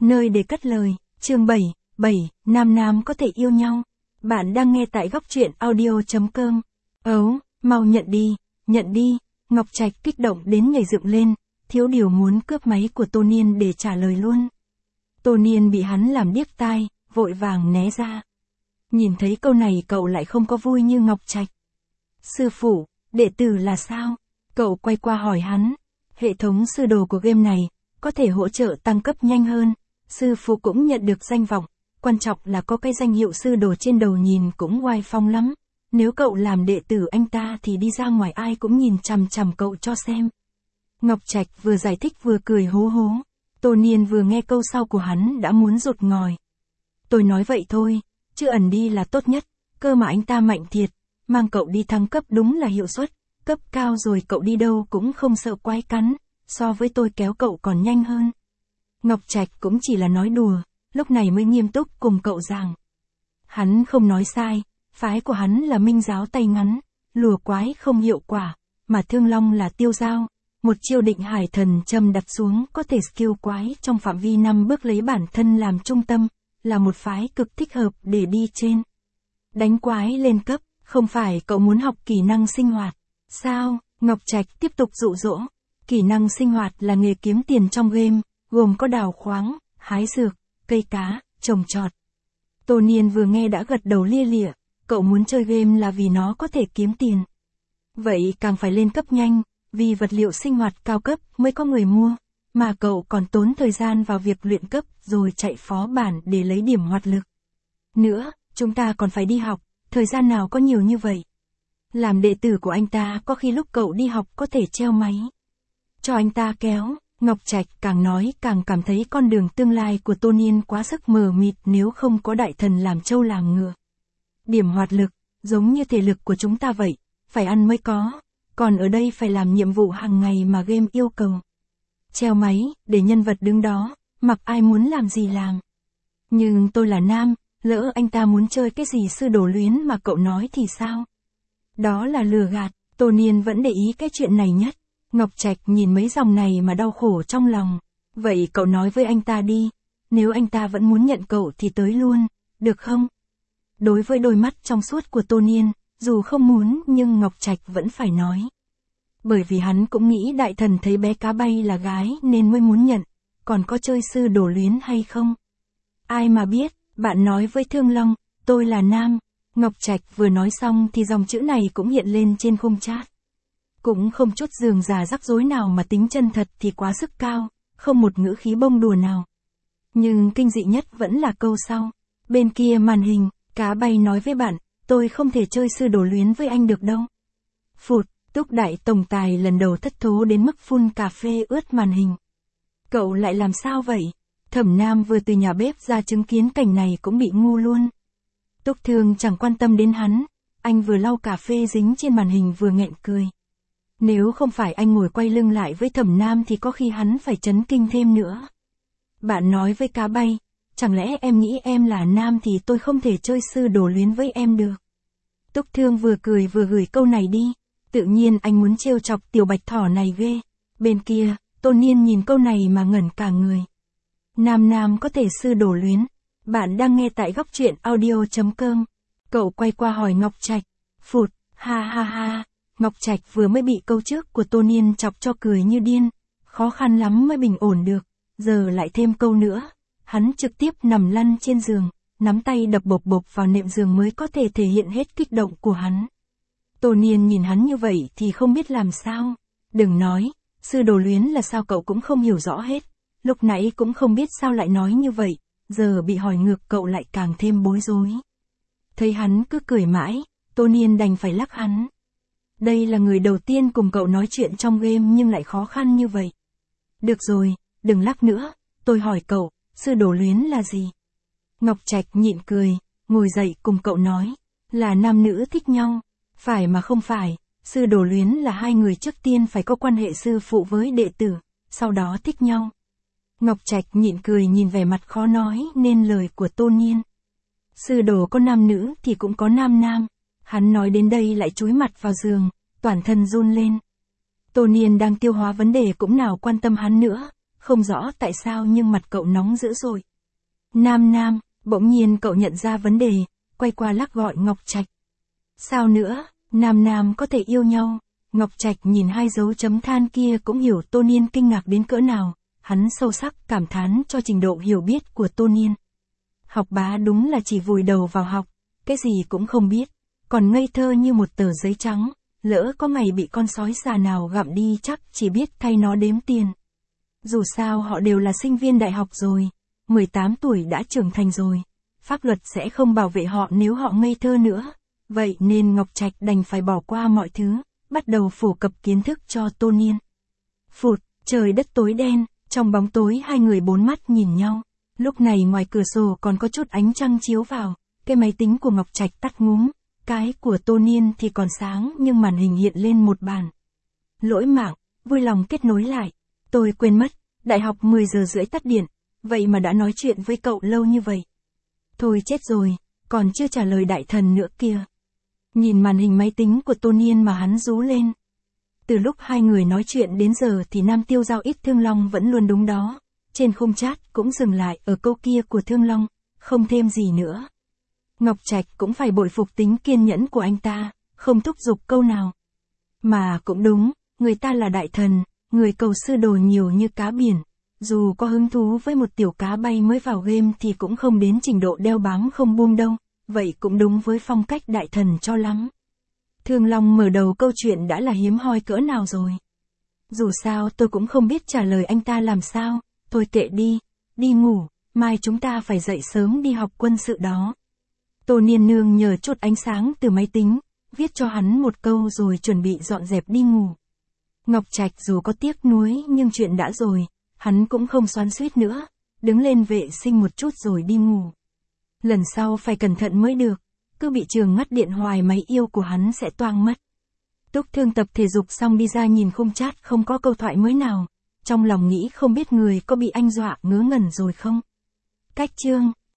Nơi để cất lời, chương 7, nam nam có thể yêu nhau. Bạn đang nghe tại góc truyện audio.com. Ấu, mau nhận đi, Ngọc Trạch kích động đến nhảy dựng lên, thiếu điều muốn cướp máy của Tô Niên để trả lời luôn. Tô Niên bị hắn làm điếc tai, vội vàng né ra. Nhìn thấy câu này cậu lại không có vui như Ngọc Trạch. Sư phụ, đệ tử là sao? Cậu quay qua hỏi hắn. Hệ thống sư đồ của game này, có thể hỗ trợ tăng cấp nhanh hơn. Sư phụ cũng nhận được danh vọng, quan trọng là có cái danh hiệu sư đồ trên đầu nhìn cũng oai phong lắm. Nếu cậu làm đệ tử anh ta thì đi ra ngoài ai cũng nhìn chằm chằm cậu cho xem. Ngọc Trạch vừa giải thích vừa cười hố hố. Tô Niên vừa nghe câu sau của hắn đã muốn rụt ngòi. Tôi nói vậy thôi, chứ ẩn đi là tốt nhất, cơ mà anh ta mạnh thiệt, mang cậu đi thăng cấp đúng là hiệu suất, cấp cao rồi cậu đi đâu cũng không sợ quái cắn, so với tôi kéo cậu còn nhanh hơn. Ngọc Trạch cũng chỉ là nói đùa, lúc này mới nghiêm túc cùng cậu giảng. Hắn không nói sai, phái của hắn là minh giáo tay ngắn, lùa quái không hiệu quả, mà Thương Long là tiêu dao. Một chiêu định hải thần châm đặt xuống có thể skill quái trong phạm vi 5 bước lấy bản thân làm trung tâm, là một phái cực thích hợp để đi trên. Đánh quái lên cấp, không phải cậu muốn học kỹ năng sinh hoạt. Sao? Ngọc Trạch tiếp tục dụ dỗ. Kỹ năng sinh hoạt là nghề kiếm tiền trong game, gồm có đào khoáng, hái dược, cây cá, trồng trọt. Tô Niên vừa nghe đã gật đầu lia lịa, cậu muốn chơi game là vì nó có thể kiếm tiền. Vậy càng phải lên cấp nhanh, vì vật liệu sinh hoạt cao cấp mới có người mua, mà cậu còn tốn thời gian vào việc luyện cấp rồi chạy phó bản để lấy điểm hoạt lực. Nữa, chúng ta còn phải đi học, thời gian nào có nhiều như vậy. Làm đệ tử của anh ta có khi lúc cậu đi học có thể treo máy. Cho anh ta kéo, Ngọc Trạch càng nói càng cảm thấy con đường tương lai của Tô Niên quá sức mờ mịt nếu không có đại thần làm trâu làm ngựa. Điểm hoạt lực, giống như thể lực của chúng ta vậy, phải ăn mới có. Còn ở đây phải làm nhiệm vụ hàng ngày mà game yêu cầu. Treo máy, để nhân vật đứng đó, mặc ai muốn làm gì làm. Nhưng tôi là nam, lỡ anh ta muốn chơi cái gì sư đồ luyến mà cậu nói thì sao? Đó là lừa gạt, Tô Niên vẫn để ý cái chuyện này nhất. Ngọc Trạch nhìn mấy dòng này mà đau khổ trong lòng. Vậy cậu nói với anh ta đi, nếu anh ta vẫn muốn nhận cậu thì tới luôn, được không? Đối với đôi mắt trong suốt của Tô Niên, dù không muốn nhưng Ngọc Trạch vẫn phải nói. Bởi vì hắn cũng nghĩ đại thần thấy bé cá bay là gái nên mới muốn nhận, còn có chơi sư đồ luyến hay không? Ai mà biết, bạn nói với Thương Long, tôi là nam. Ngọc Trạch vừa nói xong thì dòng chữ này cũng hiện lên trên khung chat. Cũng không chút rườm rà rắc rối nào mà tính chân thật thì quá sức cao, không một ngữ khí bông đùa nào. Nhưng kinh dị nhất vẫn là câu sau. Bên kia màn hình, cá bay nói với bạn, tôi không thể chơi sư đồ luyến với anh được đâu. Phụt, Túc đại tổng tài lần đầu thất thố đến mức phun cà phê ướt màn hình. Cậu lại làm sao vậy? Thẩm Nam vừa từ nhà bếp ra chứng kiến cảnh này cũng bị ngu luôn. Túc Thương chẳng quan tâm đến hắn, anh vừa lau cà phê dính trên màn hình vừa nghẹn cười. Nếu không phải anh ngồi quay lưng lại với Thẩm Nam thì có khi hắn phải chấn kinh thêm nữa. Bạn nói với cá bay, chẳng lẽ em nghĩ em là nam thì tôi không thể chơi sư đồ luyến với em được. Túc Thương vừa cười vừa gửi câu này đi, tự nhiên anh muốn trêu chọc tiểu bạch thỏ này ghê. Bên kia, Tô Niên nhìn câu này mà ngẩn cả người. Nam nam có thể sư đồ luyến. Bạn đang nghe tại góc truyện audio.com. Cậu quay qua hỏi Ngọc Trạch. Phụt, ha ha ha. Ngọc Trạch vừa mới bị câu trước của Tô Niên chọc cho cười như điên. Khó khăn lắm mới bình ổn được. Giờ lại thêm câu nữa. Hắn trực tiếp nằm lăn trên giường, nắm tay đập bộp bộp vào nệm giường mới có thể thể hiện hết kích động của hắn. Tô Niên nhìn hắn như vậy thì không biết làm sao. Đừng nói, sư đồ luyến là sao cậu cũng không hiểu rõ hết. Lúc nãy cũng không biết sao lại nói như vậy, giờ bị hỏi ngược cậu lại càng thêm bối rối. Thấy hắn cứ cười mãi, Tô Niên đành phải lắc hắn. Đây là người đầu tiên cùng cậu nói chuyện trong game nhưng lại khó khăn như vậy. Được rồi, đừng lắc nữa, tôi hỏi cậu, sư đồ luyến là gì? Ngọc Trạch nhịn cười, ngồi dậy cùng cậu nói, là nam nữ thích nhau. Phải mà không phải, sư đồ luyến là hai người trước tiên phải có quan hệ sư phụ với đệ tử, sau đó thích nhau. Ngọc Trạch nhịn cười nhìn vẻ mặt khó nói nên lời của Tô Niên. Sư đồ có nam nữ thì cũng có nam nam. Hắn nói đến đây lại chúi mặt vào giường, toàn thân run lên. Tô Niên đang tiêu hóa vấn đề cũng nào quan tâm hắn nữa, không rõ tại sao nhưng mặt cậu nóng dữ dội. Nam, bỗng nhiên cậu nhận ra vấn đề, quay qua lắc gọi Ngọc Trạch. Sao nữa, Nam có thể yêu nhau? Ngọc Trạch nhìn hai dấu chấm than kia cũng hiểu Tô Niên kinh ngạc đến cỡ nào, hắn sâu sắc cảm thán cho trình độ hiểu biết của Tô Niên. Học bá đúng là chỉ vùi đầu vào học, cái gì cũng không biết, còn ngây thơ như một tờ giấy trắng, lỡ có ngày bị con sói già nào gặm đi chắc chỉ biết thay nó đếm tiền. Dù sao họ đều là sinh viên đại học rồi, 18 tuổi đã trưởng thành rồi, pháp luật sẽ không bảo vệ họ nếu họ ngây thơ nữa, vậy nên Ngọc Trạch đành phải bỏ qua mọi thứ, bắt đầu phổ cập kiến thức cho Tô Niên. Phụt, trời đất tối đen, trong bóng tối hai người bốn mắt nhìn nhau, lúc này ngoài cửa sổ còn có chút ánh trăng chiếu vào, cái máy tính của Ngọc Trạch tắt ngúm, cái của Tô Niên thì còn sáng nhưng màn hình hiện lên một bản. Lỗi mạng, vui lòng kết nối lại, tôi quên mất, đại học 10 giờ rưỡi tắt điện, vậy mà đã nói chuyện với cậu lâu như vậy. Thôi chết rồi, còn chưa trả lời đại thần nữa kia. Nhìn màn hình máy tính của Tô Niên mà hắn rú lên. Từ lúc hai người nói chuyện đến giờ thì Nam Tiêu Giao ít Thương Long vẫn luôn đúng đó. Trên khung chat cũng dừng lại ở câu kia của Thương Long, không thêm gì nữa. Ngọc Trạch cũng phải bội phục tính kiên nhẫn của anh ta, không thúc giục câu nào. Mà cũng đúng, người ta là đại thần, người cầu sư đồ nhiều như cá biển. Dù có hứng thú với một tiểu cá bay mới vào game thì cũng không đến trình độ đeo bám không buông đâu, vậy cũng đúng với phong cách đại thần cho lắm. Thương Long mở đầu câu chuyện đã là hiếm hoi cỡ nào rồi. Dù sao tôi cũng không biết trả lời anh ta làm sao, thôi kệ đi ngủ, mai chúng ta phải dậy sớm đi học quân sự đó. Tô Niên nương nhờ chút ánh sáng từ máy tính, viết cho hắn một câu rồi chuẩn bị dọn dẹp đi ngủ. Ngọc Trạch dù có tiếc nuối nhưng chuyện đã rồi, hắn cũng không xoắn xuýt nữa, đứng lên vệ sinh một chút rồi đi ngủ. Lần sau phải cẩn thận mới được, cứ bị trường ngắt điện hoài máy yêu của hắn sẽ toang mất. Túc Thương tập thể dục xong đi ra nhìn khung chat không có câu thoại mới nào, trong lòng nghĩ không biết người có bị anh dọa ngớ ngẩn rồi không. Cách chương